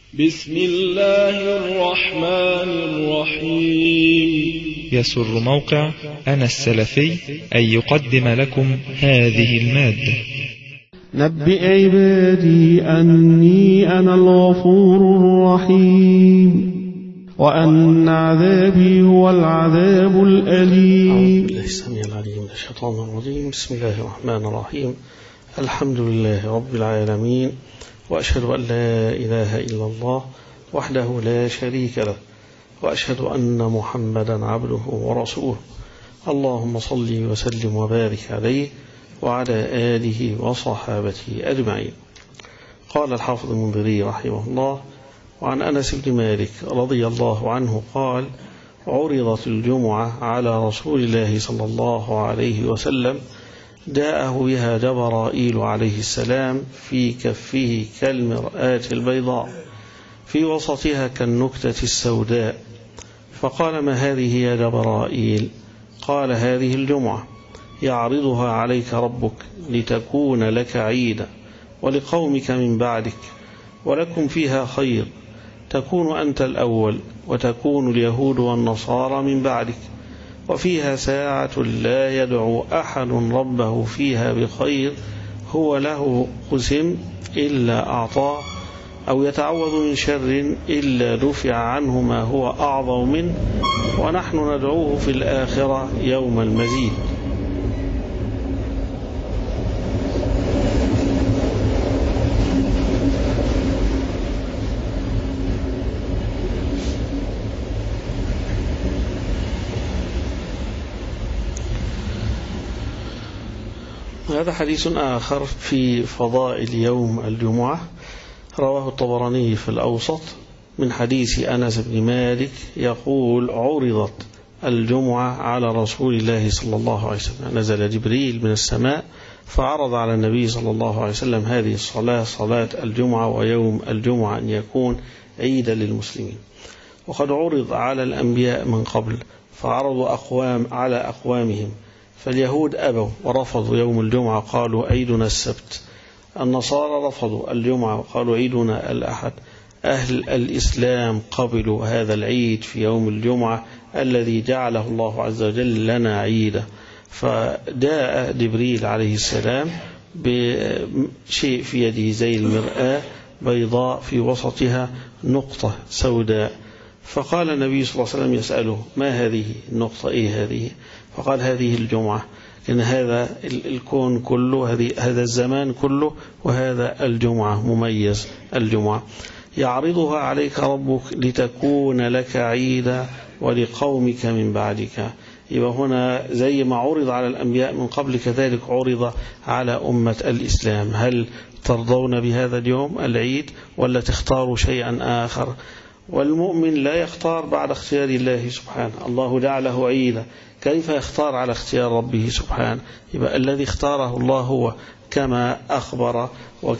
بسم الله الرحمن الرحيم. يسر موقع أنا السلفي أن يقدم لكم هذه المادة. نبئ عبادي أني أنا الغفور الرحيم وأن عذابي هو العذاب الأليم. أعوذ بالله السميع العليم من الشيطان الرجيم. بسم الله الرحمن الرحيم. الحمد لله رب العالمين، وأشهد أن لا إله إلا الله وحده لا شريك له، وأشهد أن محمدا عبده ورسوله. اللهم صل وسلم وبارك عليه وعلى آله وصحابته أجمعين. قال الحافظ المنذري رحمه الله: وعن أنس بن مالك رضي الله عنه قال: عرضت الجمعة على رسول الله صلى الله عليه وسلم، جاءه بها جبرائيل عليه السلام في كفه كالمرآة البيضاء، في وسطها كالنكتة السوداء، فقال: ما هذه يا جبرائيل؟ قال: هذه الجمعة يعرضها عليك ربك لتكون لك عيدا ولقومك من بعدك، ولكم فيها خير، تكون أنت الأول وتكون اليهود والنصارى من بعدك، وفيها ساعة لا يدعو أحد ربه فيها بخير هو له قسم إلا أعطاه، أو يتعوذ من شر إلا دفع عنه ما هو أعظم منه، ونحن ندعوه في الآخرة يوم المزيد. هذا حديث آخر في فضائل يوم الجمعة، رواه الطبراني في الأوسط من حديث أنس بن مالك يقول: عرضت الجمعة على رسول الله صلى الله عليه وسلم، نزل جبريل من السماء فعرض على النبي صلى الله عليه وسلم هذه الصلاة، صلاة الجمعة، ويوم الجمعة أن يكون عيدا للمسلمين. وقد عرض على الأنبياء من قبل فعرضوا على أقوامهم، فاليهود أبوا ورفضوا يوم الجمعة، قالوا عيدنا السبت. النصارى رفضوا الجمعة وقالوا عيدنا الأحد. أهل الإسلام قبلوا هذا العيد في يوم الجمعة الذي جعله الله عز وجل لنا عيدا. فجاء جبريل عليه السلام بشيء في يده زي المرآة بيضاء في وسطها نقطة سوداء، فقال النبي صلى الله عليه وسلم يسأله: ما هذه النقطة؟ إيه هذه؟ فقال: هذه الجمعة، إن هذا الكون كله، هذا الزمان كله، وهذا الجمعة مميز. الجمعة يعرضها عليك ربك لتكون لك عيدا ولقومك من بعدك. يبقى هنا زي ما عرض على الأنبياء من قبل كذلك عرض على أمة الإسلام. هل ترضون بهذا اليوم العيد ولا تختاروا شيئا آخر؟ والمؤمن لا يختار بعد اختيار الله سبحانه، الله جعله عيدا، كيف يختار على اختيار ربه سبحانه؟ يبقى الذي اختاره الله هو كما أخبر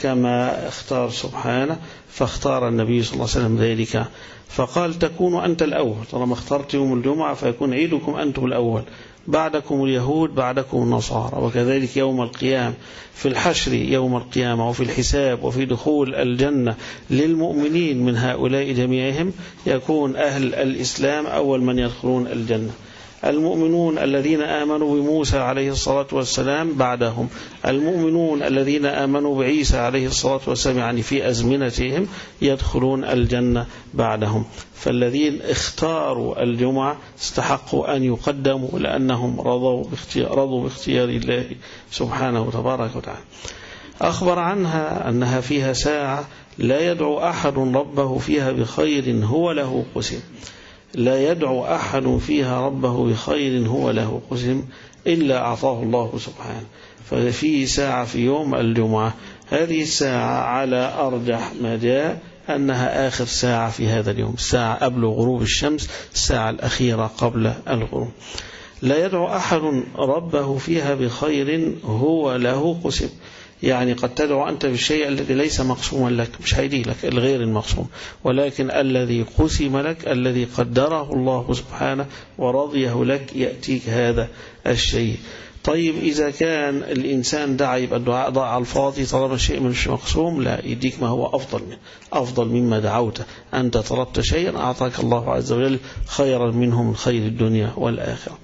وكما اختار سبحانه، فاختار النبي صلى الله عليه وسلم ذلك، فقال: تكون أنت الأول، طالما اخترت يوم الجمعة فيكون عيدكم أنتم الأول، بعدكم اليهود، بعدكم النصارى. وكذلك يوم القيامة في الحشر يوم القيامة، وفي الحساب، وفي دخول الجنة للمؤمنين من هؤلاء جميعهم، يكون أهل الإسلام أول من يدخلون الجنة. المؤمنون الذين آمنوا بموسى عليه الصلاة والسلام بعدهم، المؤمنون الذين آمنوا بعيسى عليه الصلاة والسلام يعني في أزمنتهم يدخلون الجنة بعدهم. فالذين اختاروا الجمعة استحقوا أن يقدموا لأنهم رضوا باختيار الله سبحانه وتبارك وتعالى. أخبر عنها أنها فيها ساعة لا يدعو أحد ربه فيها بخير هو له قسم، لا يدعو أحد فيها ربه بخير هو له قسم إلا أعطاه الله سبحانه. ففي ساعة في يوم الجمعة، هذه الساعة على أرجح ما جاء أنها آخر ساعة في هذا اليوم، الساعة قبل غروب الشمس، الساعة الأخيرة قبل الغروب. لا يدعو أحد ربه فيها بخير هو له قسم، يعني قد تدعو أنت بالشيء الذي ليس مقسوما لك، مش هيدي لك الغير المقسوم، ولكن الذي قسم لك، الذي قدره الله سبحانه ورضيه لك، يأتيك هذا الشيء. طيب إذا كان الإنسان دعا يبقى الدعاء ضاع على الفاضي طالما شيء مش مقسوم؟ لا، يديك ما هو أفضل منه، أفضل مما دعوته. أنت طلبت شيئا أعطاك الله عز وجل خيرا منه من خير الدنيا والآخرة.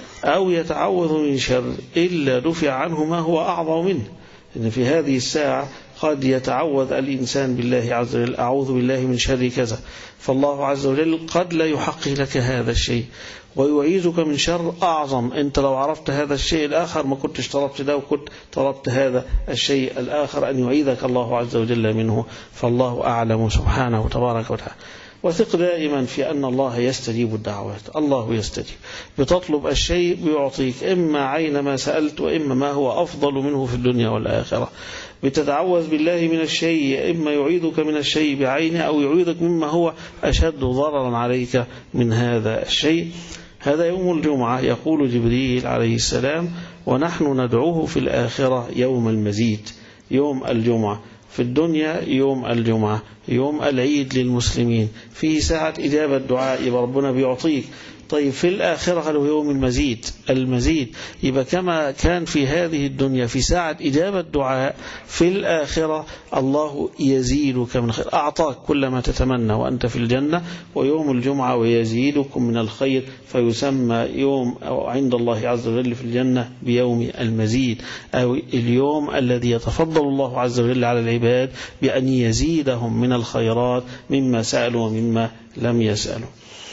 أو يتعوذ من شر إلا دفع عنه ما هو أعظم منه. إن في هذه الساعة قد يتعوذ الإنسان بالله عز وجل، أعوذ بالله من شر كذا، فالله عز وجل قد لا يحقق لك هذا الشيء ويعيذك من شر أعظم. أنت لو عرفت هذا الشيء الآخر ما كنتش طلبت ده، وكنت طلبت هذا الشيء الآخر أن يعيذك الله عز وجل منه، فالله أعلم سبحانه وتبارك وتعالى. وثق دائما في أن الله يستجيب الدعوات، الله يستجيب. بتطلب الشيء بيعطيك، إما عين ما سألت وإما ما هو أفضل منه في الدنيا والآخرة. بتتعوذ بالله من الشيء، إما يعيذك من الشيء بعينه أو يعيذك مما هو أشد ضررا عليك من هذا الشيء. هذا يوم الجمعة. يقول جبريل عليه السلام: ونحن ندعوه في الآخرة يوم المزيد. يوم الجمعة في الدنيا يوم الجمعة، يوم العيد للمسلمين، فيه ساعة إجابة دعاء، يبقى ربنا بيعطيك. طيب في الآخرة قالوا يوم المزيد. المزيد يبقى كما كان في هذه الدنيا في ساعة إجابة دعاء، في الآخرة الله يزيدك من خير، أعطاك كل ما تتمنى وأنت في الجنة. ويوم الجمعة ويزيدكم من الخير، فيسمى يوم عند الله عز وجل في الجنة بيوم المزيد، أو اليوم الذي يتفضل الله عز وجل على العباد بأن يزيدهم من الخيرات مما سألوا ومما لم يسألوا.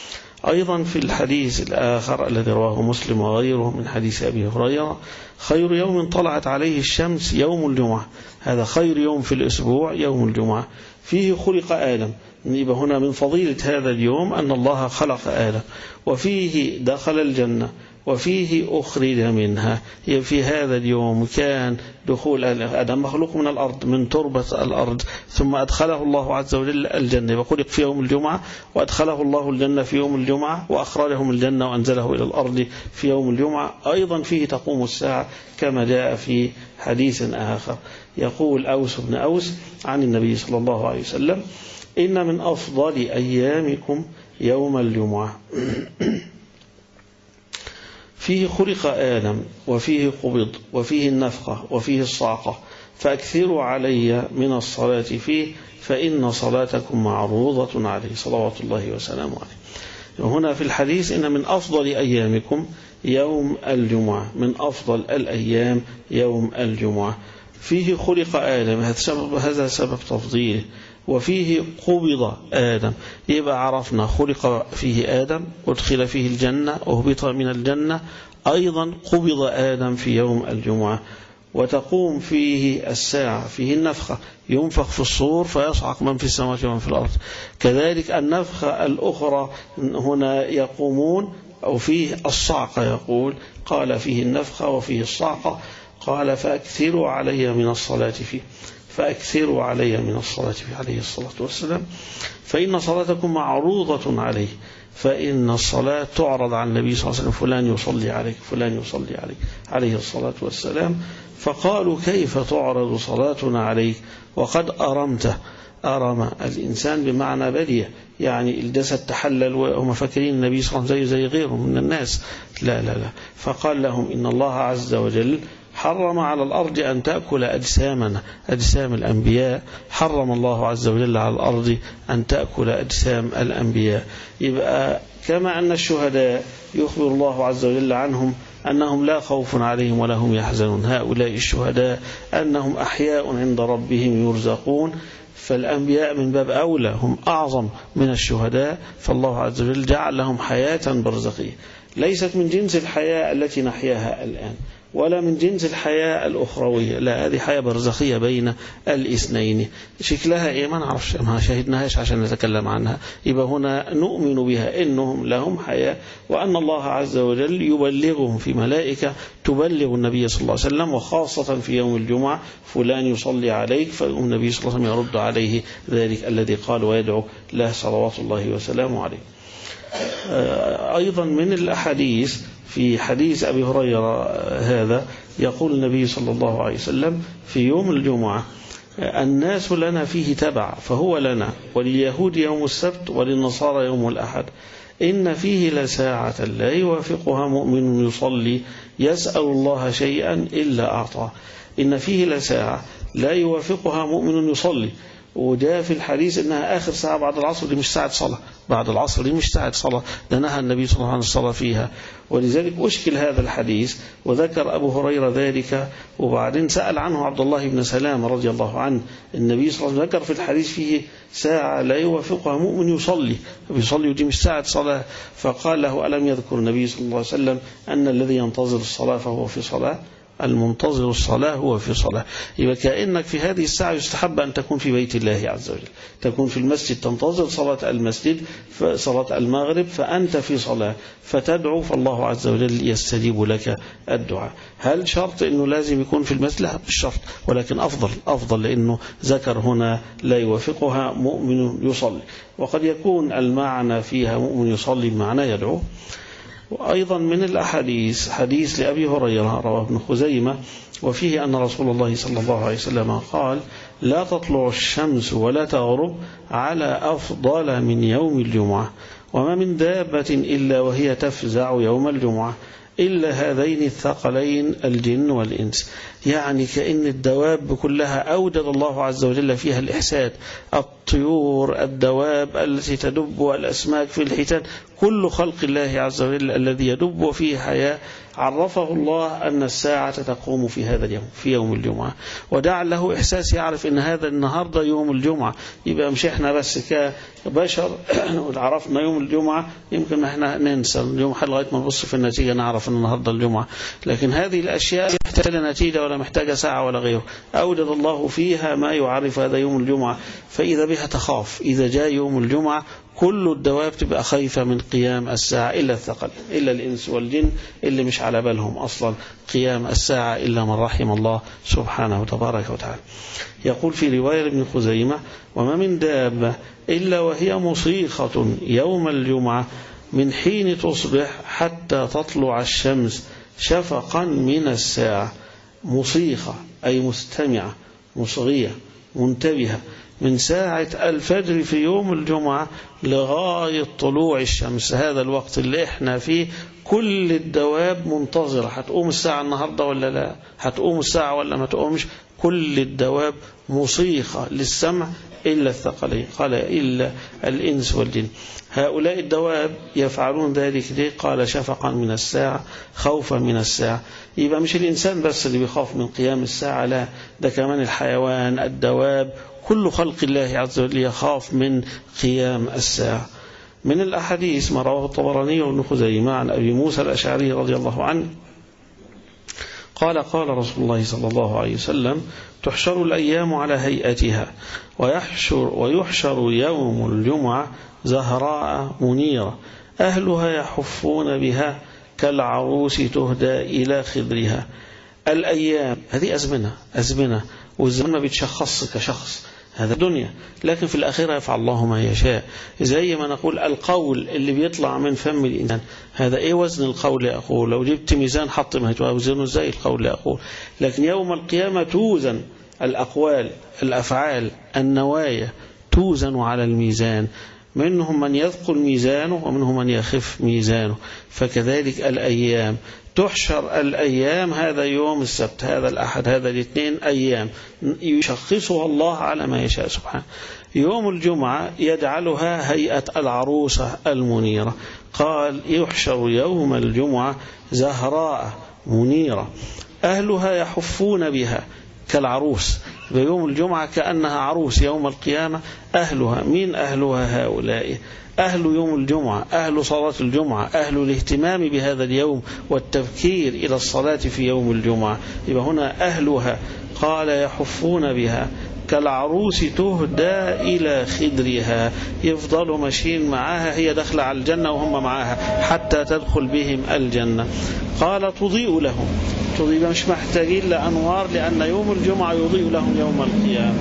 أيضا في الحديث الآخر الذي رواه مسلم وغيره من حديث أبي هريرة: خير يوم طلعت عليه الشمس يوم الجمعة. هذا خير يوم في الأسبوع يوم الجمعة، فيه خلق آدم. يبقى هنا من فضيلة هذا اليوم أن الله خلق آدم، وفيه دخل الجنة، وفيه أخرج منها. في هذا اليوم كان دخول آدم مخلوق من الأرض، من تربة الأرض، ثم أدخله الله عز وجل الجنة، وخلق في يوم الجمعة، وأدخله الله الجنة في يوم الجمعة، وأخرجه من الجنة وأنزله إلى الأرض في يوم الجمعة. أيضا فيه تقوم الساعة كما جاء في حديث آخر. يقول أوس بن أوس عن النبي صلى الله عليه وسلم: إن من أفضل أيامكم يوم الجمعة، فيه خلق آدم، وفيه قبض، وفيه النفخة، وفيه الصعقة، فأكثروا علي من الصلاة فيه، فإن صلاتكم معروضة عليه، صلوات الله وسلامه عليه. هنا في الحديث: إن من أفضل أيامكم يوم الجمعة، من أفضل الأيام يوم الجمعة. فيه خلق آدم، هذا سبب تفضيله. وفيه قبض آدم، يبقى عرفنا خلق فيه آدم، أدخل فيه الجنة، أهبط من الجنة. أيضا قبض آدم في يوم الجمعة، وتقوم فيه الساعة، فيه النفخة، ينفخ في الصور فيصعق من في السماوات ومن في الأرض. كذلك النفخة الأخرى هنا يقومون، أو فيه الصعقة. يقول قال فيه النفخة وفيه الصعقة، قال: فأكثروا علي من الصلاة فيه، فأكثروا علي من الصلاة فيه عليه الصلاة والسلام، فإن صلاتكم معروضة عليه. فإن الصلاة تعرض على النبي صلى الله عليه وسلم: فلان يصلي عليك، فلان يصلي عليك، عليه الصلاة والسلام. فقالوا: كيف تعرض صلاتنا عليك وقد أرمته؟ أرم الإنسان بمعنى بلية، يعني الجسد تحلل، وهم فاكرين النبي صلى الله عليه وسلم زي غيره من الناس. لا لا لا. فقال لهم: إن الله عز وجل حرم على الأرض أن تأكل أجسامنا، أجسام الأنبياء. حرم الله عز وجل على الأرض أن تأكل أجسام الأنبياء. يبقى كما أن الشهداء يخبر الله عز وجل عنهم أنهم لا خوف عليهم ولا هم يحزنون، هؤلاء الشهداء أنهم أحياء عند ربهم يرزقون. فالأنبياء من باب أولى هم أعظم من الشهداء، فالله عز وجل جعل لهم حياة برزخية، ليست من جنس الحياة التي نحياها الآن، ولا من جنس الحياة الأخروية. لا، هذه حياة برزخية بين الاثنين. شكلها إيه ما نعرفش، ما شاهدناهاش عشان نتكلم عنها. يبقى هنا نؤمن بها إنهم لهم حياة، وأن الله عز وجل يبلغهم في ملائكة تبلغ النبي صلى الله عليه وسلم، وخاصة في يوم الجمعة: فلان يصلي عليك، فالنبي صلى الله عليه وسلم يرد عليه ذلك الذي قال ويدعو له صلوات الله وسلامه عليه. أيضا من الأحاديث في حديث أبي هريرة هذا يقول النبي صلى الله عليه وسلم في يوم الجمعة: الناس لنا فيه تبع، فهو لنا، ولليهود يوم السبت وللنصارى يوم الأحد. إن فيه لساعة لا يوافقها مؤمن يصلي يسأل الله شيئا إلا أعطاه. إن فيه لساعة لا يوافقها مؤمن يصلي، وده في الحديث إنها آخر ساعة بعد العصر، دي مش ساعة صلاة، بعد العصر دي مش ساعة صلاة، ده نهى النبي صلى الله عليه وسلم عن الصلاة فيها. ولذلك أشكل هذا الحديث، وذكر أبو هريرة ذلك، وبعدين سأل عنه عبد الله بن سلام رضي الله عنه. النبي صلى الله عليه وسلم ذكر في الحديث فيه ساعة لا يوافقها مؤمن يصلي، ودي مش ساعة صلاة. فقال له ألم يذكر النبي صلى الله عليه وسلم أن الذي ينتظر الصلاة فهو في صلاة؟ المنتظر الصلاة هو في صلاة. يبقى كأنك في هذه الساعة يستحب أن تكون في بيت الله عز وجل، تكون في المسجد تنتظر صلاة المسجد، صلاة المغرب، فأنت في صلاة فتدعو، فالله عز وجل يستجيب لك الدعاء. هل شرط أنه لازم يكون في المسجد؟ لا مش شرط، ولكن أفضل لأنه ذكر هنا لا يوافقها مؤمن يصلي، وقد يكون المعنى فيها مؤمن يصلي بمعنى يدعو. وأيضا من الأحاديث حديث لأبي هريرة رواه ابن خزيمة، وفيه أن رسول الله صلى الله عليه وسلم قال لا تطلع الشمس ولا تغرب على أفضل من يوم الجمعة، وما من دابة إلا وهي تفزع يوم الجمعة إلا هذين الثقلين الجن والإنس. يعني كأن الدواب كلها أوجد الله عز وجل فيها الإحساد، الطيور، الدواب التي تدب، والأسماك في الحيتان، كل خلق الله عز وجل الذي يدب وفيه حياة عرفه الله أن الساعة تقوم في هذا اليوم، في يوم الجمعة، ودع له إحساس يعرف أن هذا النهاردة يوم الجمعة. يبقى مش إحنا بس كبشر عرفنا يوم الجمعة، يمكن إحنا ننسى اليوم لغاية ما نبص في النتيجة نعرف أن النهاردة الجمعة، لكن هذه الأشياء محتاجة نتيجة ولا محتاجة ساعة ولا غيره، أوجد الله فيها ما يعرف هذا يوم الجمعة، فإذا بها تخاف. إذا جاء يوم الجمعة كل الدواب تبقى خايفة من قيام الساعة إلا الثقل، إلا الإنس والجن اللي مش على بالهم أصلا قيام الساعة إلا من رحم الله سبحانه تبارك وتعالى. يقول في رواية ابن خزيمة وما من دابة إلا وهي مصيخة يوم الجمعة من حين تصبح حتى تطلع الشمس شفقا من الساعة. مصيخة أي مستمعة، مصغية، منتبهة، من ساعة الفجر في يوم الجمعة لغاية طلوع الشمس. هذا الوقت اللي احنا فيه كل الدواب منتظرة، هتقوم الساعة النهاردة ولا لا، هتقوم الساعة ولا ما تقومش، كل الدواب مصيخة للسمع إلا الثقلين، قال إلا الإنس والجن. هؤلاء الدواب يفعلون ذلك ليه؟ قال شفقا من الساعة، خوفا من الساعة. يبقى مش الإنسان بس اللي بيخاف من قيام الساعة، لا، ده كمان الحيوان، الدواب، كل خلق الله عز وجل يخاف من قيام الساعة. من الأحاديث ما رواه الطبراني وابن خزيمة عن أبي موسى الأشعري رضي الله عنه قال قال رسول الله صلى الله عليه وسلم تحشر الأيام على هيئتها ويحشر يوم الجمعة زهراء منيرة أهلها يحفون بها كالعروس تهدى إلى خدرها. الأيام هذه أزمنة، والزمن ما بيتشخص كشخص، هذا الدنيا، لكن في الآخرة يفعل الله ما يشاء. زي ما نقول القول اللي بيطلع من فم الإنسان، هذا إيه وزن القول أقول؟ لو جبت ميزان حط ما توزنه إزاي القول أقول؟ لكن يوم القيامة توزن الأقوال، الأفعال، النوايا، توزن على الميزان، منهم من يثقل ميزانه ومنهم من يخف ميزانه. فكذلك الأيام تحشر الأيام، هذا يوم السبت، هذا الأحد، هذا الاثنين، أيام يشخصها الله على ما يشاء سبحانه. يوم الجمعة يجعلها هيئة العروسة المنيرة، قال يحشر يوم الجمعة زهراء منيرة أهلها يحفون بها كالعروس. بيوم الجمعة كأنها عروس يوم القيامة. أهلها، مين أهلها؟ هؤلاء أهل يوم الجمعة، أهل صلاة الجمعة، أهل الاهتمام بهذا اليوم والتفكير إلى الصلاة في يوم الجمعة. يبقى هنا أهلها قال يحفون بها كالعروس تهدى إلى خدرها، يفضلوا ماشيين معها، هي داخلة على الجنة وهم معها حتى تدخل بهم الجنة. قال تضيء لهم، تضيء مش محتاجين لأنوار، لأن يوم الجمعة يضيء لهم يوم القيامة.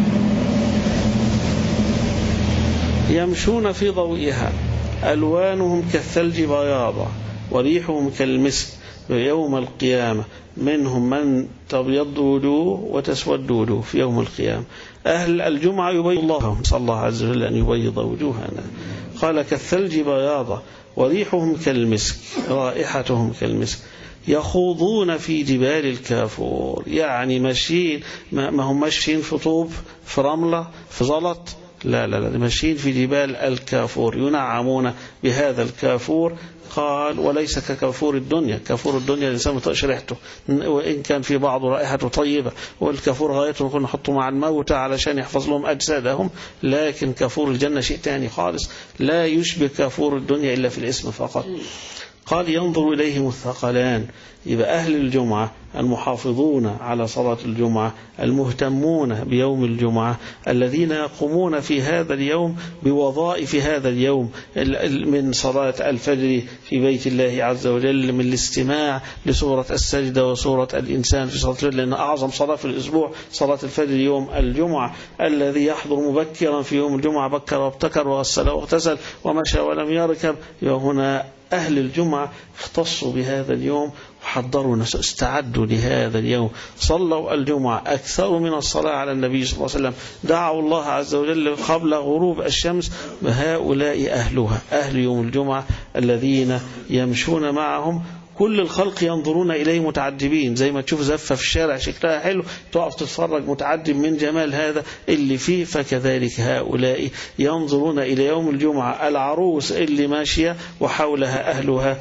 يمشون في ضوئها ألوانهم كالثلج بياضا وريحهم كالمسك يوم القيامة، منهم من تبيض وجوه وتسود وجوه في يوم القيامة. أهل الجمعة يبيض الله، نسأل الله عز وجل أن يبيض وجوهنا. قال كالثلج بياضة وريحهم كالمسك رائحتهم كالمسك يخوضون في جبال الكافور، يعني ماشيين، ما هم ماشيين في طوب، في رملة، في زلط، لا لا لا، ماشيين في جبال الكافور ينعمون بهذا الكافور. قال وليس ككافور الدنيا، كافور الدنيا الإنسان ما يطيقش ريحته، وإن كان في بعض رائحته طيبة، والكافور غايته نكون نحطه مع الموتى علشان يحفظ لهم أجسادهم، لكن كافور الجنة شيء تاني خالص، لا يشبه كافور الدنيا إلا في الاسم فقط. قال ينظر إليهم الثقلان، يبقى أهل الجمعة المحافظون على صلاة الجمعة المهتمون بيوم الجمعة الذين يقومون في هذا اليوم بوظائف هذا اليوم، من صلاة الفجر في بيت الله عز وجل، من الاستماع لسورة السجدة وسورة الإنسان في صلاة الفجر، لأن أعظم صلاة في الأسبوع صلاة الفجر يوم الجمعة. الذي يحضر مبكرا في يوم الجمعة بكر وابتكر وغسل واغتسل ومشى ولم يركب، هنا أهل الجمعة اختصوا بهذا اليوم وحضروا نفسهم، استعدوا لهذا اليوم، صلوا الجمعة، أكثروا من الصلاة على النبي صلى الله عليه وسلم، دعوا الله عز وجل قبل غروب الشمس. هؤلاء أهلها، أهل يوم الجمعة الذين يمشون معهم كل الخلق ينظرون إليه متعجبين، زي ما تشوف زفة في الشارع شكلها حلو تقف تتفرج متعجب من جمال هذا اللي فيه، فكذلك هؤلاء ينظرون إلى يوم الجمعة العروس اللي ماشية وحولها أهلها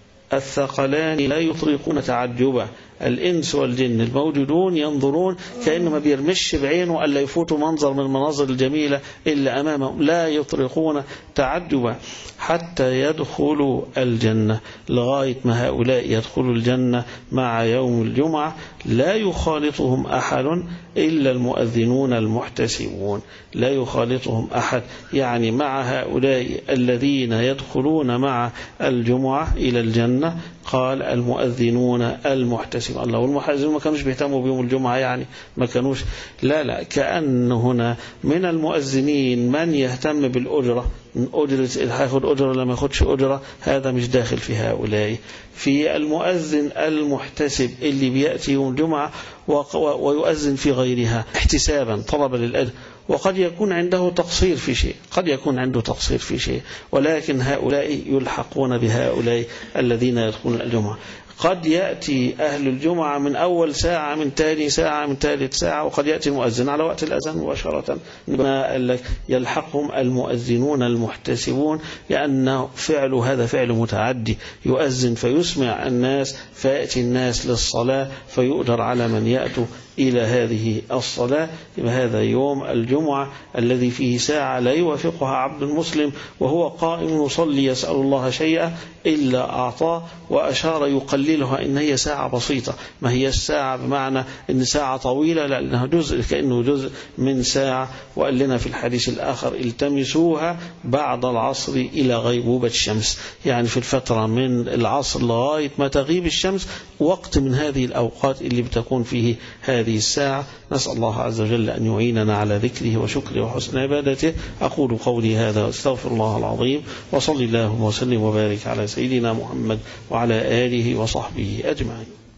الثقلان لا يطرقون تعجبا، الإنس والجن الموجودون ينظرون كأنه ما بيرمش بعينه ألا يفوتوا منظر من المناظر الجميلة اللي أمامهم، لا يطرقون تعجبا حتى يدخلوا الجنة، لغاية ما هؤلاء يدخلوا الجنة مع يوم الجمعة لا يخالطهم أحد إلا المؤذنون المحتسبون، لا يخالطهم أحد، يعني مع هؤلاء الذين يدخلون مع الجمعة إلى الجنة قال المؤذنون المحتسبون. الله، والمؤذنون ما كانوش بيهتموا بيوم الجمعة، يعني ما كانوش، لا لا، كأن هنا من المؤذنين من يهتم بالأجرة، أجرة هاخد أجرة لما ياخدش أجرة، هذا مش داخل في هؤلاء. في المؤذن المحتسب اللي بيأتي يوم الجمعة ويؤذن في غيرها احتسابا طلبا للأجر، وقد يكون عنده تقصير في شيء، قد يكون عنده تقصير في شيء، ولكن هؤلاء يلحقون بهؤلاء الذين يدخلون الجمعة. قد يأتي أهل الجمعة من أول ساعة، من تاني ساعة، من ثالث ساعة، وقد يأتي المؤذن على وقت الأذان مباشرة، يلحقهم المؤذنون المحتسبون، لأن فعل هذا فعل متعدي، يؤذن فيسمع الناس فيأتي الناس للصلاة فيؤجر على من يأتوا إلى هذه الصلاة. هذا يوم الجمعة الذي فيه ساعة لا يوافقها عبد مسلم وهو قائم يصلي يسأل الله شيئا إلا أعطاه، وأشار يقللها إن هي ساعة بسيطة، ما هي الساعة بمعنى إن ساعة طويلة، لأنها جزء، كأنه جزء من ساعة. وقال لنا في الحديث الآخر التمسوها بعد العصر إلى غيبوبة الشمس، يعني في الفترة من العصر لغاية ما تغيب الشمس، وقت من هذه الأوقات اللي بتكون فيه هذه الساعة. نسأل الله عز وجل أن يعيننا على ذكره وشكره وحسن عبادته. أقول قولي هذا واستغفر الله العظيم، وصلي الله وسلم وبارك على سيدنا محمد وعلى آله وصحبه أجمعين.